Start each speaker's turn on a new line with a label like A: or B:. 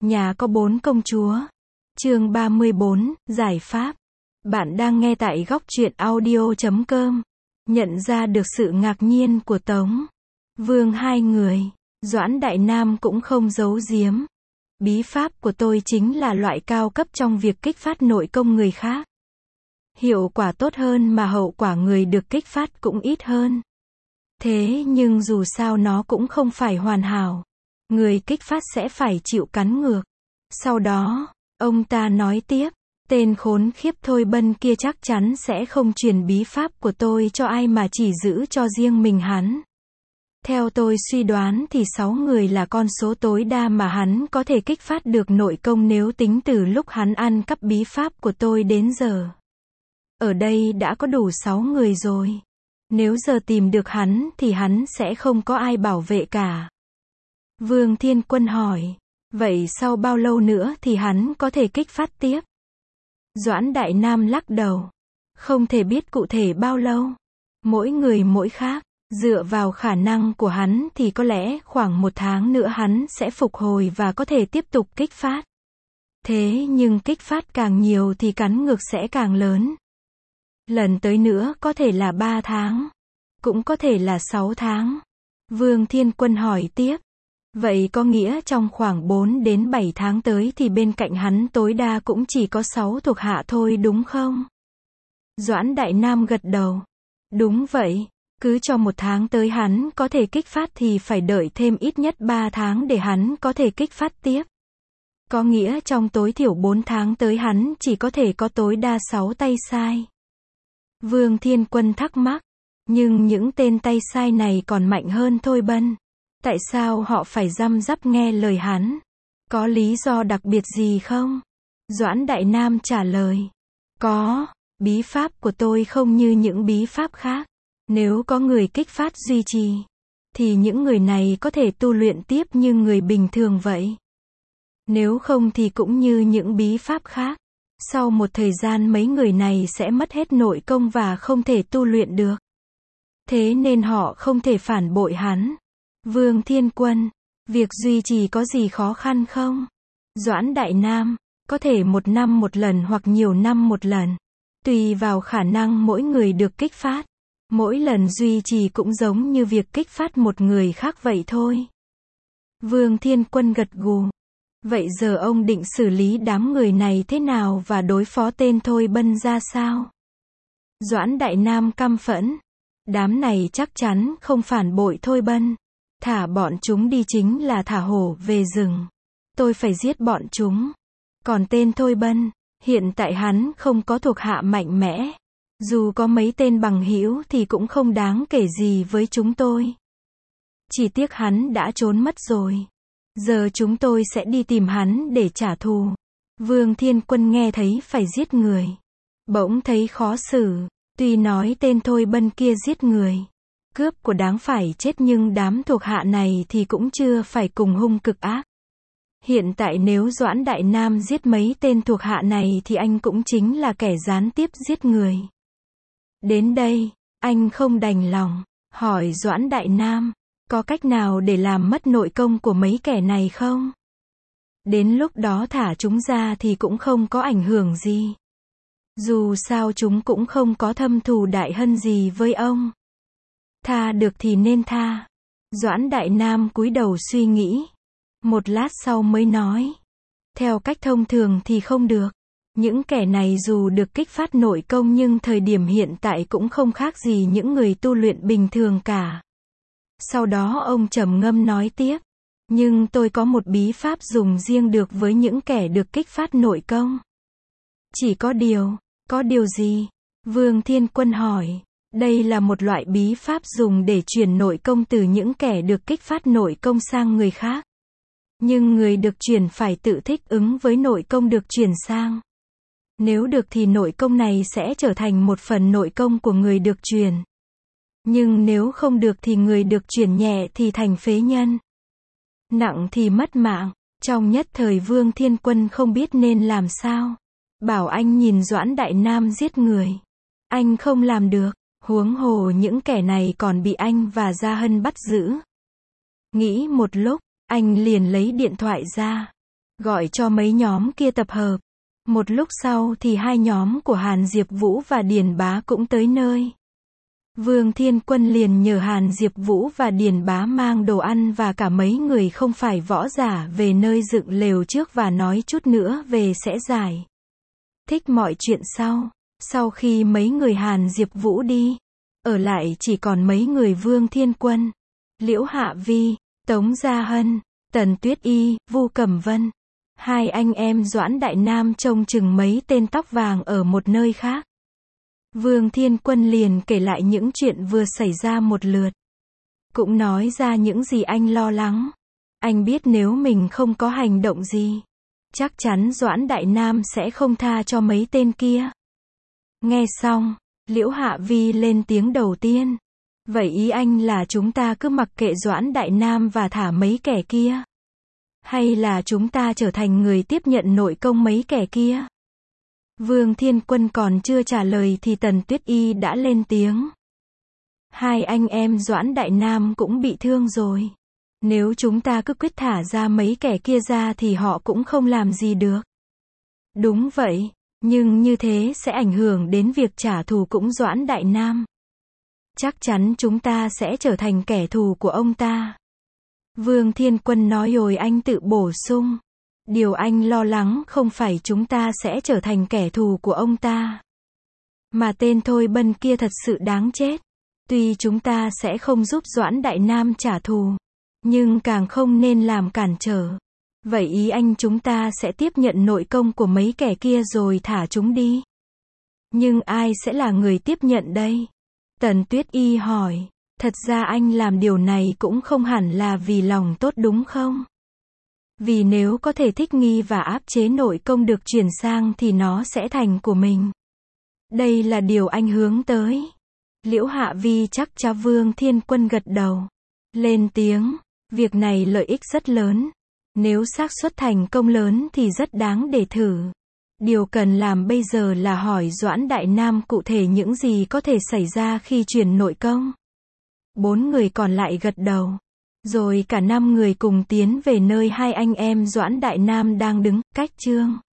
A: Nhà có 4 công chúa. Chương 34, Giải pháp. Bạn đang nghe tại góc truyện audio.com. Nhận ra được sự ngạc nhiên của Tống Vương hai người, Doãn Đại Nam cũng không giấu giếm. Bí pháp của tôi chính là loại cao cấp trong việc kích phát nội công người khác. Hiệu quả tốt hơn mà hậu quả người được kích phát cũng ít hơn. Thế nhưng dù sao nó cũng không phải hoàn hảo. Người kích phát sẽ phải chịu cắn ngược. Sau đó, ông ta nói tiếp, tên khốn khiếp Thôi Bân kia chắc chắn sẽ không truyền bí pháp của tôi cho ai mà chỉ giữ cho riêng mình hắn. Theo tôi suy đoán thì 6 người là con số tối đa mà hắn có thể kích phát được nội công nếu tính từ lúc hắn ăn cắp bí pháp của tôi đến giờ. Ở đây đã có đủ 6 người rồi. Nếu giờ tìm được hắn thì hắn sẽ không có ai bảo vệ cả. Vương Thiên Quân hỏi, vậy sau bao lâu nữa thì hắn có thể kích phát tiếp? Doãn Đại Nam lắc đầu, không thể biết cụ thể bao lâu. Mỗi người mỗi khác, dựa vào khả năng của hắn thì có lẽ khoảng 1 tháng nữa hắn sẽ phục hồi và có thể tiếp tục kích phát. Thế nhưng kích phát càng nhiều thì cắn ngược sẽ càng lớn. Lần tới nữa có thể là 3 tháng, cũng có thể là 6 tháng. Vương Thiên Quân hỏi tiếp, vậy có nghĩa trong khoảng 4 đến 7 tháng tới thì bên cạnh hắn tối đa cũng chỉ có 6 thuộc hạ thôi đúng không? Doãn Đại Nam gật đầu. Đúng vậy, cứ cho 1 tháng tới hắn có thể kích phát thì phải đợi thêm ít nhất 3 tháng để hắn có thể kích phát tiếp. Có nghĩa trong tối thiểu 4 tháng tới hắn chỉ có thể có tối đa 6 tay sai. Vương Thiên Quân thắc mắc, nhưng những tên tay sai này còn mạnh hơn Thôi Bân. Tại sao họ phải răm rắp nghe lời hắn? Có lý do đặc biệt gì không? Doãn Đại Nam trả lời. Có, bí pháp của tôi không như những bí pháp khác. Nếu có người kích phát duy trì, thì những người này có thể tu luyện tiếp như người bình thường vậy. Nếu không thì cũng như những bí pháp khác. Sau một thời gian mấy người này sẽ mất hết nội công và không thể tu luyện được. Thế nên họ không thể phản bội hắn. Vương Thiên Quân, việc duy trì có gì khó khăn không? Doãn Đại Nam, có thể 1 năm một lần hoặc nhiều năm một lần. Tùy vào khả năng mỗi người được kích phát. Mỗi lần duy trì cũng giống như việc kích phát một người khác vậy thôi. Vương Thiên Quân gật gù. Vậy giờ ông định xử lý đám người này thế nào và đối phó tên Thôi Bân ra sao? Doãn Đại Nam căm phẫn. Đám này chắc chắn không phản bội Thôi Bân. Thả bọn chúng đi chính là thả hổ về rừng. Tôi phải giết bọn chúng. Còn tên Thôi Bân, hiện tại hắn không có thuộc hạ mạnh mẽ. Dù có mấy tên bằng hữu thì cũng không đáng kể gì với chúng tôi. Chỉ tiếc hắn đã trốn mất rồi. Giờ chúng tôi sẽ đi tìm hắn để trả thù. Vương Thiên Quân nghe thấy phải giết người, bỗng thấy khó xử. Tuy nói tên Thôi Bân kia giết người, cướp của đáng phải chết nhưng đám thuộc hạ này thì cũng chưa phải cùng hung cực ác. Hiện tại nếu Doãn Đại Nam giết mấy tên thuộc hạ này thì anh cũng chính là kẻ gián tiếp giết người. Đến đây, anh không đành lòng, hỏi Doãn Đại Nam, có cách nào để làm mất nội công của mấy kẻ này không? Đến lúc đó thả chúng ra thì cũng không có ảnh hưởng gì. Dù sao chúng cũng không có thâm thù đại hận gì với ông. Tha được thì nên tha. Doãn Đại Nam cúi đầu suy nghĩ. Một lát sau mới nói. Theo cách thông thường thì không được. Những kẻ này dù được kích phát nội công nhưng thời điểm hiện tại cũng không khác gì những người tu luyện bình thường cả. Sau đó ông trầm ngâm nói tiếp. Nhưng tôi có một bí pháp dùng riêng được với những kẻ được kích phát nội công. Chỉ có điều gì? Vương Thiên Quân hỏi. Đây là một loại bí pháp dùng để chuyển nội công từ những kẻ được kích phát nội công sang người khác. Nhưng người được chuyển phải tự thích ứng với nội công được chuyển sang. Nếu được thì nội công này sẽ trở thành một phần nội công của người được chuyển. Nhưng nếu không được thì người được chuyển nhẹ thì thành phế nhân. Nặng thì mất mạng. Trong nhất thời Vương Thiên Quân không biết nên làm sao. Bảo anh nhìn Doãn Đại Nam giết người. Anh không làm được. Huống hồ những kẻ này còn bị anh và Gia Hân bắt giữ. Nghĩ một lúc, anh liền lấy điện thoại ra. gọi cho mấy nhóm kia tập hợp. Một lúc sau thì hai nhóm của Hàn Diệp Vũ và Điền Bá cũng tới nơi. Vương Thiên Quân liền nhờ Hàn Diệp Vũ và Điền Bá mang đồ ăn và cả mấy người không phải võ giả về nơi dựng lều trước và nói chút nữa về sẽ giải thích mọi chuyện sau. Sau khi mấy người Hàn Diệp Vũ đi, ở lại chỉ còn mấy người Vương Thiên Quân, Liễu Hạ Vi, Tống Gia Hân, Tần Tuyết Y, Vu Cẩm Vân. Hai anh em Doãn Đại Nam trông chừng mấy tên tóc vàng ở một nơi khác. Vương Thiên Quân liền kể lại những chuyện vừa xảy ra một lượt. Cũng nói ra những gì anh lo lắng. Anh biết nếu mình không có hành động gì, chắc chắn Doãn Đại Nam sẽ không tha cho mấy tên kia. Nghe xong, Liễu Hạ Vi lên tiếng đầu tiên. Vậy ý anh là chúng ta cứ mặc kệ Doãn Đại Nam và thả mấy kẻ kia? Hay là chúng ta trở thành người tiếp nhận nội công mấy kẻ kia? Vương Thiên Quân còn chưa trả lời thì Tần Tuyết Y đã lên tiếng. Hai anh em Doãn Đại Nam cũng bị thương rồi. Nếu chúng ta cứ quyết thả ra mấy kẻ kia ra thì họ cũng không làm gì được. Đúng vậy, nhưng như thế sẽ ảnh hưởng đến việc trả thù cũng Doãn Đại Nam. Chắc chắn chúng ta sẽ trở thành kẻ thù của ông ta. Vương Thiên Quân nói rồi anh tự bổ sung. Điều anh lo lắng không phải chúng ta sẽ trở thành kẻ thù của ông ta, mà tên Thôi Bân kia thật sự đáng chết. Tuy chúng ta sẽ không giúp Doãn Đại Nam trả thù, nhưng càng không nên làm cản trở. Vậy ý anh chúng ta sẽ tiếp nhận nội công của mấy kẻ kia rồi thả chúng đi. Nhưng ai sẽ là người tiếp nhận đây? Tần Tuyết Y hỏi. Thật ra anh làm điều này cũng không hẳn là vì lòng tốt đúng không? Vì nếu có thể thích nghi và áp chế nội công được chuyển sang thì nó sẽ thành của mình. Đây là điều anh hướng tới. Liễu Hạ Vi chắc chắn. Vương Thiên Quân gật đầu. Lên tiếng. Việc này lợi ích rất lớn. Nếu xác suất thành công lớn thì rất đáng để thử. Điều cần làm bây giờ là hỏi Doãn Đại Nam cụ thể những gì có thể xảy ra khi chuyển nội công. 4 người còn lại gật đầu. Rồi cả 5 người cùng tiến về nơi hai anh em Doãn Đại Nam đang đứng, cách Trương